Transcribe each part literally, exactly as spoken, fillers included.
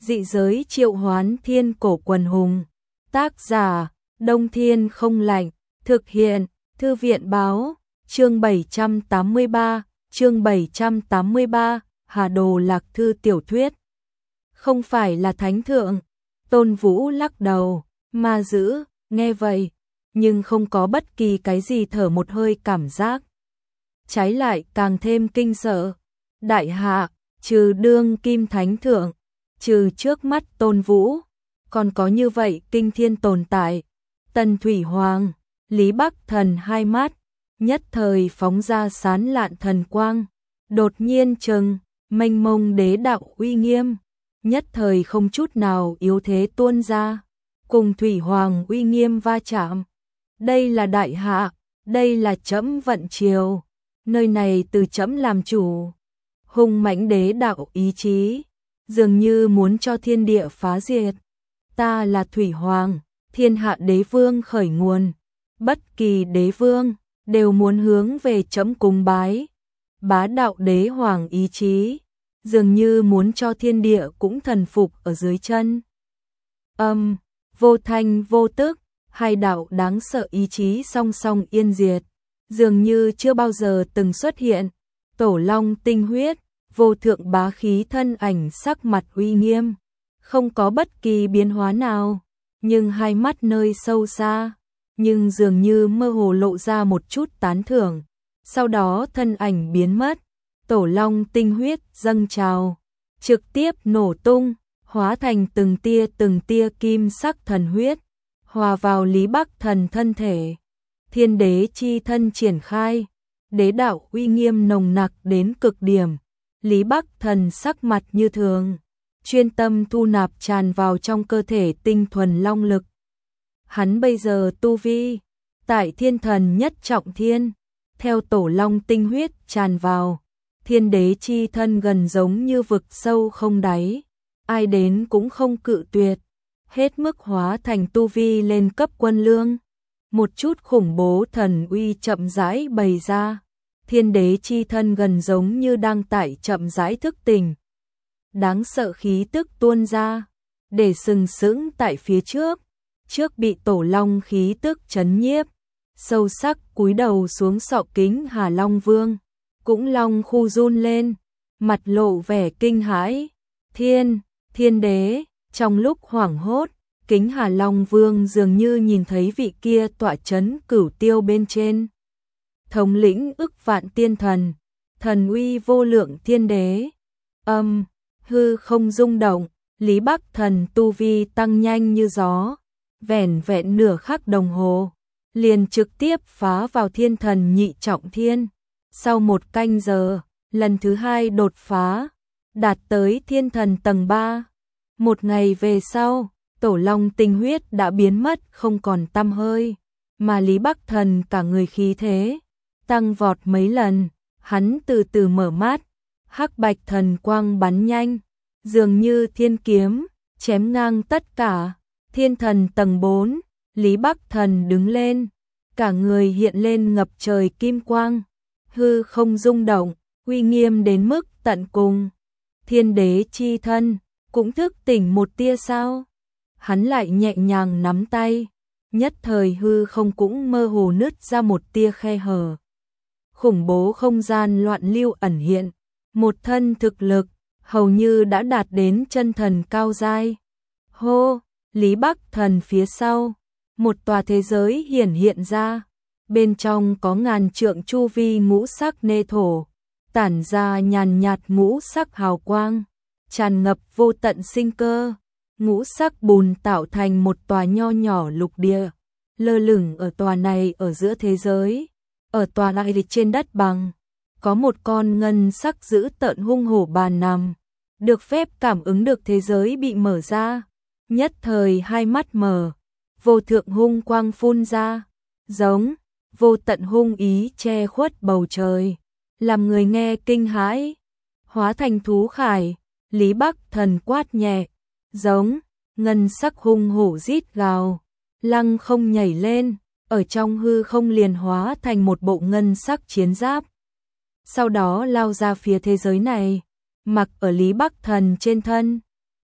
Dị giới triệu hoán thiên cổ quần hùng. Tác giả, Đông Thiên không lạnh. Thực hiện, Thư viện báo. Chương bảy trăm tám mươi ba, chương bảy trăm tám mươi ba, Hà Đồ Lạc Thư tiểu thuyết. Không phải là thánh thượng. Tôn Vũ lắc đầu, ma dữ, nghe vậy, nhưng không có bất kỳ cái gì thở một hơi cảm giác. Trái lại càng thêm kinh sợ. Đại hạ, trừ đương kim thánh thượng, trừ trước mắt Tôn Vũ, còn có như vậy kinh thiên tồn tại. Tần Thủy Hoàng, Lý Bắc Thần hai mắt, nhất thời phóng ra sán lạn thần quang, đột nhiên trừng, mênh mông đế đạo uy nghiêm, nhất thời không chút nào yếu thế tuôn ra, cùng Thủy Hoàng uy nghiêm va chạm. Đây là đại hạ, đây là trẫm vận triều, nơi này từ trẫm làm chủ. Hùng mãnh đế đạo ý chí, dường như muốn cho thiên địa phá diệt. Ta là Thủy Hoàng, thiên hạ đế vương khởi nguồn, bất kỳ đế vương đều muốn hướng về trẫm cung bái. Bá đạo đế hoàng ý chí, dường như muốn cho thiên địa cũng thần phục ở dưới chân. Âm, vô thanh vô tức, hai đạo đáng sợ ý chí song song yên diệt, dường như chưa bao giờ từng xuất hiện. Tổ long tinh huyết, vô thượng bá khí thân ảnh sắc mặt uy nghiêm, không có bất kỳ biến hóa nào, nhưng hai mắt nơi sâu xa, nhưng dường như mơ hồ lộ ra một chút tán thưởng. Sau đó thân ảnh biến mất, tổ long tinh huyết dâng trào, trực tiếp nổ tung, hóa thành từng tia từng tia kim sắc thần huyết, hòa vào Lý Bắc Thần thân thể. Thiên đế chi thân triển khai, đế đạo uy nghiêm nồng nặc đến cực điểm. Lý Bắc Thần sắc mặt như thường, chuyên tâm thu nạp tràn vào trong cơ thể tinh thuần long lực. Hắn bây giờ tu vi tại thiên thần nhất trọng thiên, theo tổ long tinh huyết tràn vào, thiên đế chi thân gần giống như vực sâu không đáy, ai đến cũng không cự tuyệt, hết mức hóa thành tu vi lên cấp quân lương. Một chút khủng bố thần uy chậm rãi bày ra, thiên đế chi thân gần giống như đang tại chậm rãi thức tỉnh. Đáng sợ khí tức tuôn ra, để sừng sững tại phía trước, trước bị tổ long khí tức chấn nhiếp, sâu sắc cúi đầu xuống sọ kính Hà Long Vương, cũng long khu run lên, mặt lộ vẻ kinh hãi. Thiên, thiên đế, trong lúc hoảng hốt, kính Hà Long Vương dường như nhìn thấy vị kia tọa chấn cửu tiêu bên trên. Thống lĩnh ức vạn tiên thần, thần uy vô lượng thiên đế. Âm, hư không rung động, Lý Bắc Thần tu vi tăng nhanh như gió, vẻn vẹn nửa khắc đồng hồ, liền trực tiếp phá vào thiên thần nhị trọng thiên. Sau một canh giờ, lần thứ hai đột phá, đạt tới thiên thần tầng ba. Một ngày về sau, tổ long tinh huyết đã biến mất không còn tăm hơi, mà Lý Bắc Thần cả người khí thế tăng vọt mấy lần. Hắn từ từ mở mắt, hắc bạch thần quang bắn nhanh, dường như thiên kiếm chém ngang tất cả. Thiên thần tầng bốn, Lý Bắc Thần đứng lên, cả người hiện lên ngập trời kim quang, hư không rung động, uy nghiêm đến mức tận cùng. Thiên đế chi thân cũng thức tỉnh một tia sao? Hắn lại nhẹ nhàng nắm tay, nhất thời hư không cũng mơ hồ nứt ra một tia khe hở. Khủng bố không gian loạn lưu ẩn hiện, một thân thực lực hầu như đã đạt đến chân thần cao giai. Hô, Lý Bắc Thần phía sau, một tòa thế giới hiển hiện ra, bên trong có ngàn trượng chu vi ngũ sắc nê thổ, tản ra nhàn nhạt ngũ sắc hào quang, tràn ngập vô tận sinh cơ. Ngũ sắc bùn tạo thành một tòa nho nhỏ lục địa, lơ lửng ở tòa này ở giữa thế giới. Ở tòa này trên đất bằng, có một con ngân sắc dữ tợn hung hổ bàn nằm, được phép cảm ứng được thế giới bị mở ra. Nhất thời hai mắt mở, vô thượng hung quang phun ra, giống vô tận hung ý che khuất bầu trời, làm người nghe kinh hãi. Hóa thành thú khải, Lý Bắc Thần quát nhẹ, giống ngân sắc hung hổ rít gào, lăng không nhảy lên, ở trong hư không liền hóa thành một bộ ngân sắc chiến giáp. Sau đó lao ra phía thế giới này, mặc ở Lý Bắc Thần trên thân.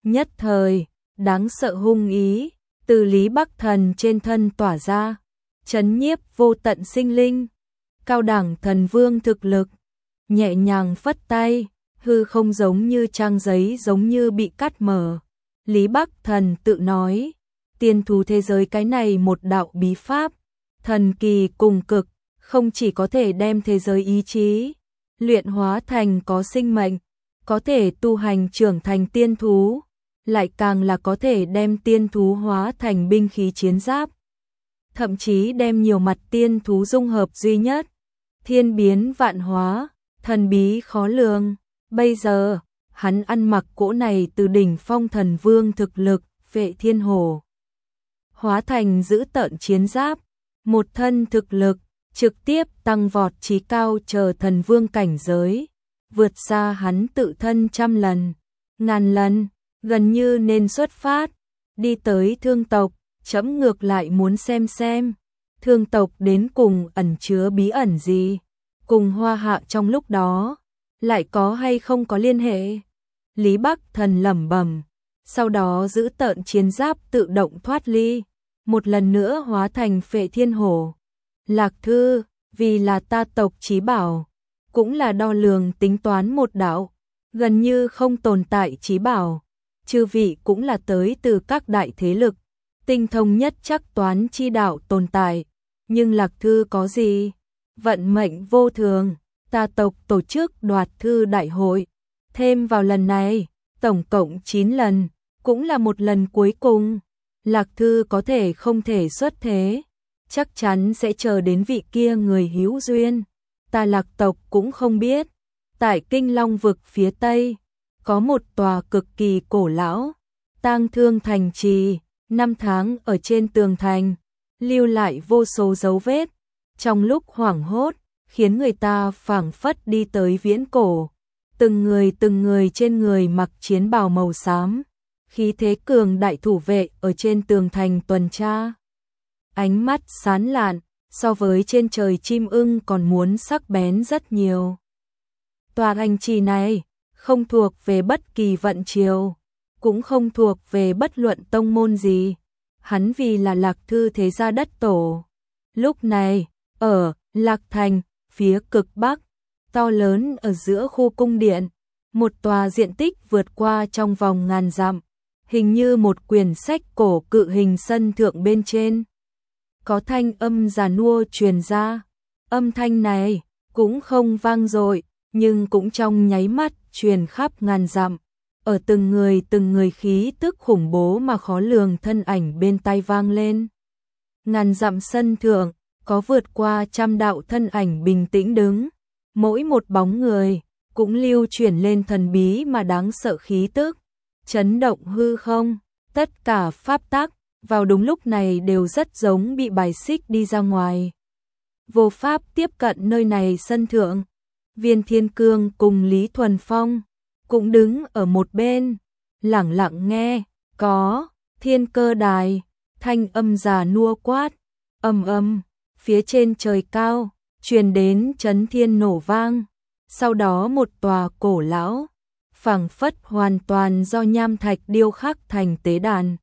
Nhất thời, đáng sợ hung ý, từ Lý Bắc Thần trên thân tỏa ra, chấn nhiếp vô tận sinh linh. Cao đẳng thần vương thực lực, nhẹ nhàng phất tay, hư không giống như trang giấy giống như bị cắt mở. Lý Bắc Thần tự nói, tiên thú thế giới cái này một đạo bí pháp, thần kỳ cùng cực, không chỉ có thể đem thế giới ý chí luyện hóa thành có sinh mệnh, có thể tu hành trưởng thành tiên thú, lại càng là có thể đem tiên thú hóa thành binh khí chiến giáp, thậm chí đem nhiều mặt tiên thú dung hợp duy nhất, thiên biến vạn hóa, thần bí khó lường. Bây giờ, hắn ăn mặc cỗ này từ đỉnh phong thần vương thực lực, Vệ Thiên Hổ, hóa thành dữ tợn chiến giáp, một thân thực lực, trực tiếp tăng vọt chí cao chờ thần vương cảnh giới, vượt xa hắn tự thân trăm lần, ngàn lần, gần như nên xuất phát, đi tới thương tộc, chấm ngược lại muốn xem xem, thương tộc đến cùng ẩn chứa bí ẩn gì, cùng Hoa Hạ trong lúc đó, lại có hay không có liên hệ. Lý Bắc Thần lẩm bẩm, sau đó giữ tợn chiến giáp tự động thoát ly, một lần nữa hóa thành Phệ Thiên Hổ. Lạc Thư, vì là ta tộc chí bảo, cũng là đo lường tính toán một đạo, gần như không tồn tại chí bảo, chư vị cũng là tới từ các đại thế lực, tinh thông nhất chắc toán chi đạo tồn tại, nhưng Lạc Thư có gì? Vận mệnh vô thường, ta tộc tổ chức đoạt thư đại hội, thêm vào lần này, tổng cộng chín lần, cũng là một lần cuối cùng, Lạc Thư có thể không thể xuất thế, chắc chắn sẽ chờ đến vị kia người hữu duyên, ta Lạc tộc cũng không biết, tại Kinh Long vực phía Tây, có một tòa cực kỳ cổ lão, tang thương thành trì, năm tháng ở trên tường thành, lưu lại vô số dấu vết, trong lúc hoảng hốt, khiến người ta phảng phất đi tới viễn cổ, từng người từng người trên người mặc chiến bào màu xám, khí thế cường đại thủ vệ ở trên tường thành tuần tra. Ánh mắt sáng lạn, so với trên trời chim ưng còn muốn sắc bén rất nhiều. Tòa thành trì này, không thuộc về bất kỳ vận triều, cũng không thuộc về bất luận tông môn gì, hắn vì là Lạc Thư thế gia đất tổ. Lúc này, ở Lạc Thành, phía cực Bắc, to lớn ở giữa khu cung điện, một tòa diện tích vượt qua trong vòng ngàn dặm, hình như một quyển sách cổ cự hình sân thượng bên trên. Có thanh âm già nua truyền ra, âm thanh này cũng không vang dội, nhưng cũng trong nháy mắt truyền khắp ngàn dặm, ở từng người từng người khí tức khủng bố mà khó lường thân ảnh bên tai vang lên. Ngàn dặm sân thượng, có vượt qua trăm đạo thân ảnh bình tĩnh đứng, mỗi một bóng người cũng lưu chuyển lên thần bí mà đáng sợ khí tức, chấn động hư không, tất cả pháp tắc vào đúng lúc này đều rất giống bị bài xích đi ra ngoài. Vô pháp tiếp cận nơi này sân thượng, Viên Thiên Cương cùng Lý Thuần Phong cũng đứng ở một bên, lẳng lặng nghe, có thiên cơ đài, thanh âm già nua quát, ầm ầm, phía trên trời cao, truyền đến chấn thiên nổ vang, sau đó một tòa cổ lão, phảng phất hoàn toàn do nham thạch điêu khắc thành tế đàn.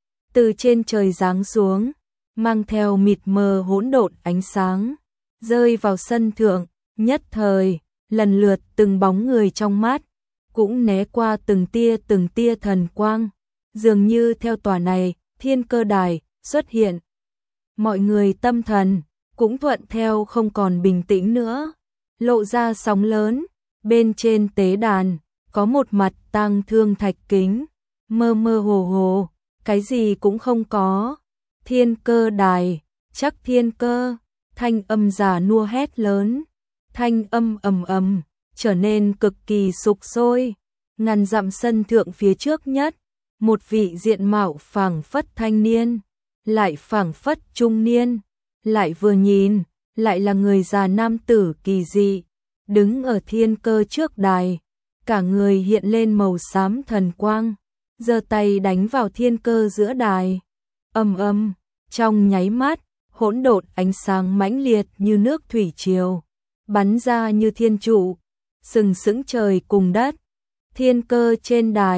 Từ trên trời giáng xuống, mang theo mịt mờ hỗn độn ánh sáng, rơi vào sân thượng, nhất thời, lần lượt từng bóng người trong mắt, cũng né qua từng tia từng tia thần quang, dường như theo tòa này, thiên cơ đài, xuất hiện. Mọi người tâm thần, cũng thuận theo không còn bình tĩnh nữa, lộ ra sóng lớn, bên trên tế đàn, có một mặt tang thương thạch kính, mơ mơ hồ hồ, cái gì cũng không có. Thiên cơ đài, chắc thiên cơ, thanh âm già nua hét lớn, thanh âm ầm ầm, trở nên cực kỳ sục sôi. Ngàn dặm sân thượng phía trước nhất, một vị diện mạo phảng phất thanh niên, lại phảng phất trung niên, lại vừa nhìn, lại là người già nam tử kỳ dị, đứng ở thiên cơ trước đài, cả người hiện lên màu xám thần quang, giơ tay đánh vào thiên cơ giữa đài. Ầm ầm, trong nháy mắt, hỗn độn ánh sáng mãnh liệt như nước thủy triều, bắn ra như thiên trụ, sừng sững trời cùng đất. Thiên cơ trên đài,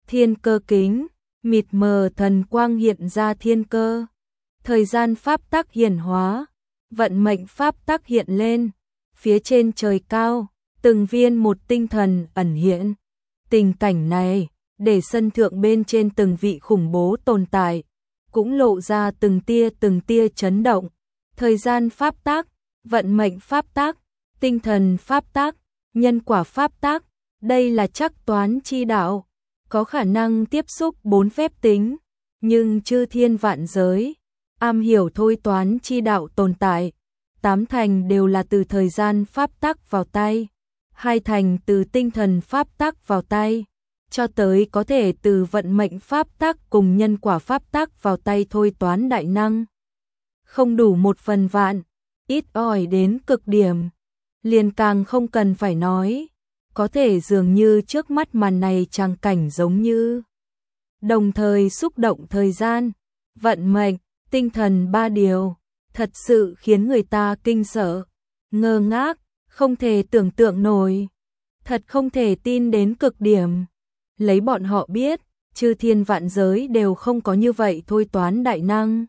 Thiên cơ kính, mịt mờ thần quang hiện ra thiên cơ. Thời gian pháp tắc hiển hóa, vận mệnh pháp tắc hiện lên, phía trên trời cao, từng viên một tinh thần ẩn hiện. Tình cảnh này, để sân thượng bên trên từng vị khủng bố tồn tại, cũng lộ ra từng tia từng tia chấn động. Thời gian pháp tắc, vận mệnh pháp tắc, tinh thần pháp tắc, nhân quả pháp tắc, đây là trắc toán chi đạo, có khả năng tiếp xúc bốn phép tính, nhưng chư thiên vạn giới, am hiểu thôi toán chi đạo tồn tại, tám thành đều là từ thời gian pháp tắc vào tay, hai thành từ tinh thần pháp tắc vào tay, cho tới có thể từ vận mệnh pháp tắc cùng nhân quả pháp tắc vào tay thôi toán đại năng. Không đủ một phần vạn, ít ỏi đến cực điểm, liền càng không cần phải nói, có thể dường như trước mắt màn này tràng cảnh giống như đồng thời xúc động thời gian, vận mệnh, tinh thần ba điều, thật sự khiến người ta kinh sợ, ngơ ngác, không thể tưởng tượng nổi, thật không thể tin đến cực điểm. Lấy bọn họ biết, chư thiên vạn giới đều không có như vậy thôi toán đại năng.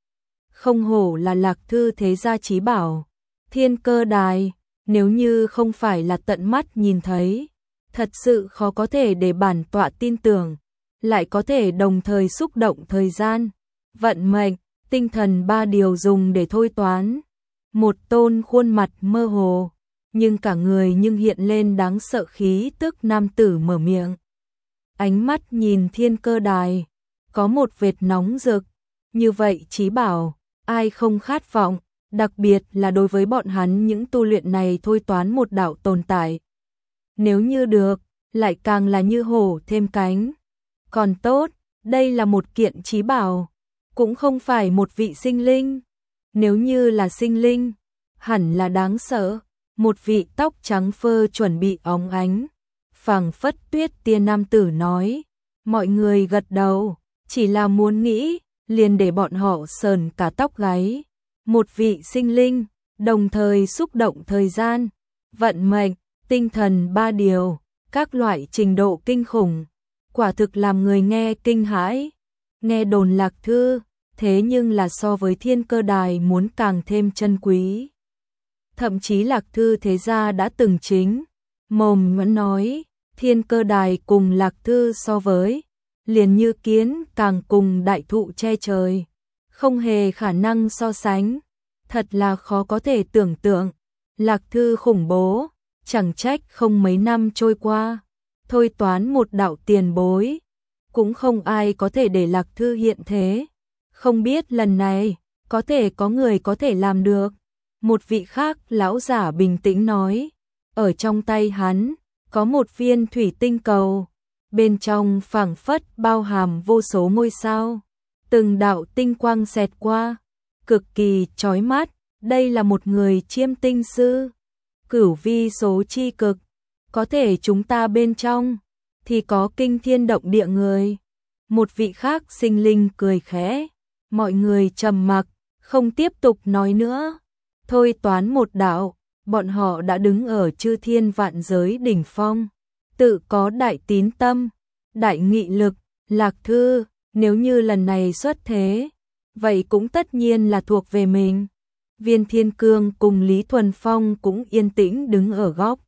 Không hổ là Lạc Thư thế gia chí bảo, thiên cơ đài, nếu như không phải là tận mắt nhìn thấy, thật sự khó có thể để bản tọa tin tưởng, lại có thể đồng thời xúc động thời gian, vận mệnh, tinh thần ba điều dùng để thôi toán. Một tôn khuôn mặt mơ hồ, nhưng cả người nhưng hiện lên đáng sợ khí tức nam tử mở miệng. Ánh mắt nhìn thiên cơ đài, có một vệt nóng rực, như vậy chí bảo, ai không khát vọng, đặc biệt là đối với bọn hắn những tu luyện này thôi toán một đạo tồn tại. Nếu như được, lại càng là như hổ thêm cánh. Còn tốt, đây là một kiện chí bảo, cũng không phải một vị sinh linh. Nếu như là sinh linh, hẳn là đáng sợ, một vị tóc trắng phơ chuẩn bị óng ánh. Phảng phất tuyết tia nam tử nói, mọi người gật đầu, chỉ là muốn nghĩ, liền để bọn họ sờn cả tóc gáy. Một vị sinh linh, đồng thời xúc động thời gian, vận mệnh, tinh thần ba điều, các loại trình độ kinh khủng, quả thực làm người nghe kinh hãi. Nghe đồn Lạc Thư, thế nhưng là so với thiên cơ đài muốn càng thêm chân quý. Thậm chí Lạc Thư thế gia đã từng chính, mồm vẫn nói, thiên cơ đài cùng Lạc Thư so với, liền như kiến càng cùng đại thụ che trời, không hề khả năng so sánh, thật là khó có thể tưởng tượng. Lạc Thư khủng bố, chẳng trách không mấy năm trôi qua, thôi toán một đạo tiền bối, cũng không ai có thể để Lạc Thư hiện thế. Không biết lần này, có thể có người có thể làm được. Một vị khác lão giả bình tĩnh nói, ở trong tay hắn, có một viên thủy tinh cầu, bên trong phảng phất bao hàm vô số ngôi sao, từng đạo tinh quang xẹt qua, cực kỳ chói mắt. Đây là một người chiêm tinh sư, cửu vi số chi cực, có thể chúng ta bên trong thì có kinh thiên động địa người. Một vị khác sinh linh cười khẽ, mọi người trầm mặc, không tiếp tục nói nữa. Thôi toán một đạo, bọn họ đã đứng ở chư thiên vạn giới đỉnh phong, tự có đại tín tâm, đại nghị lực. Lạc Thư, nếu như lần này xuất thế, vậy cũng tất nhiên là thuộc về mình. Viên Thiên Cương cùng Lý Thuần Phong cũng yên tĩnh đứng ở góc.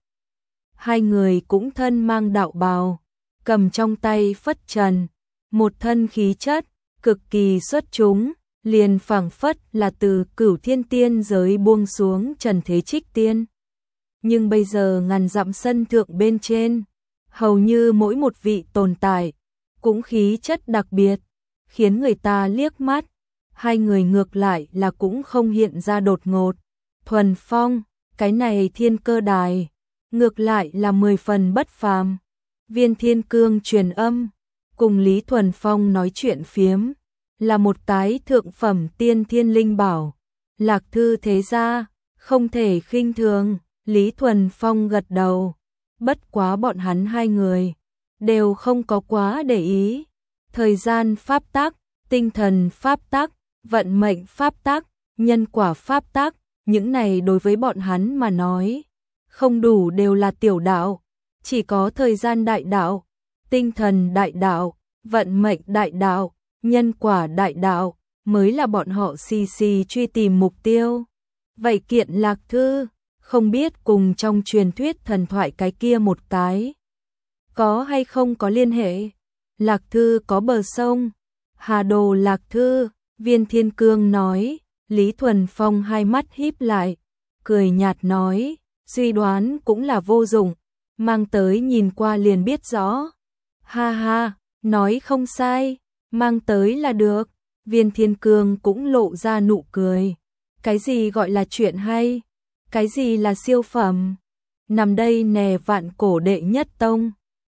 Hai người cũng thân mang đạo bào, cầm trong tay phất trần, một thân khí chất cực kỳ xuất chúng, liền phảng phất là từ cửu thiên tiên giới buông xuống trần thế trích tiên. Nhưng bây giờ ngàn dặm sân thượng bên trên, hầu như mỗi một vị tồn tại cũng khí chất đặc biệt, khiến người ta liếc mắt. Hai người ngược lại là cũng không hiện ra đột ngột. Thuần Phong, cái này thiên cơ đài, ngược lại là mười phần bất phàm. Viên Thiên Cương truyền âm, cùng Lý Thuần Phong nói chuyện phiếm, là một cái thượng phẩm tiên thiên linh bảo. Lạc Thư thế gia, không thể khinh thường. Lý Thuần Phong gật đầu, bất quá bọn hắn hai người đều không có quá để ý. Thời gian pháp tắc, tinh thần pháp tắc, vận mệnh pháp tắc, nhân quả pháp tắc, những này đối với bọn hắn mà nói, không đủ đều là tiểu đạo, chỉ có thời gian đại đạo, tinh thần đại đạo, vận mệnh đại đạo, nhân quả đại đạo, mới là bọn họ xì xì truy tìm mục tiêu. Vậy kiện lạc thư, không biết cùng trong truyền thuyết thần thoại cái kia một cái, có hay không có liên hệ? Lạc thư có bờ sông, Hà Đồ lạc thư, Viên Thiên Cương nói. Lý Thuần Phong hai mắt híp lại, cười nhạt nói, suy đoán cũng là vô dụng, mang tới nhìn qua liền biết rõ. Ha ha, nói không sai, mang tới là được. Viên Thiên Cương cũng lộ ra nụ cười. Cái gì gọi là chuyện hay? Cái gì là siêu phẩm? Nằm đây nè vạn cổ đệ nhất tông.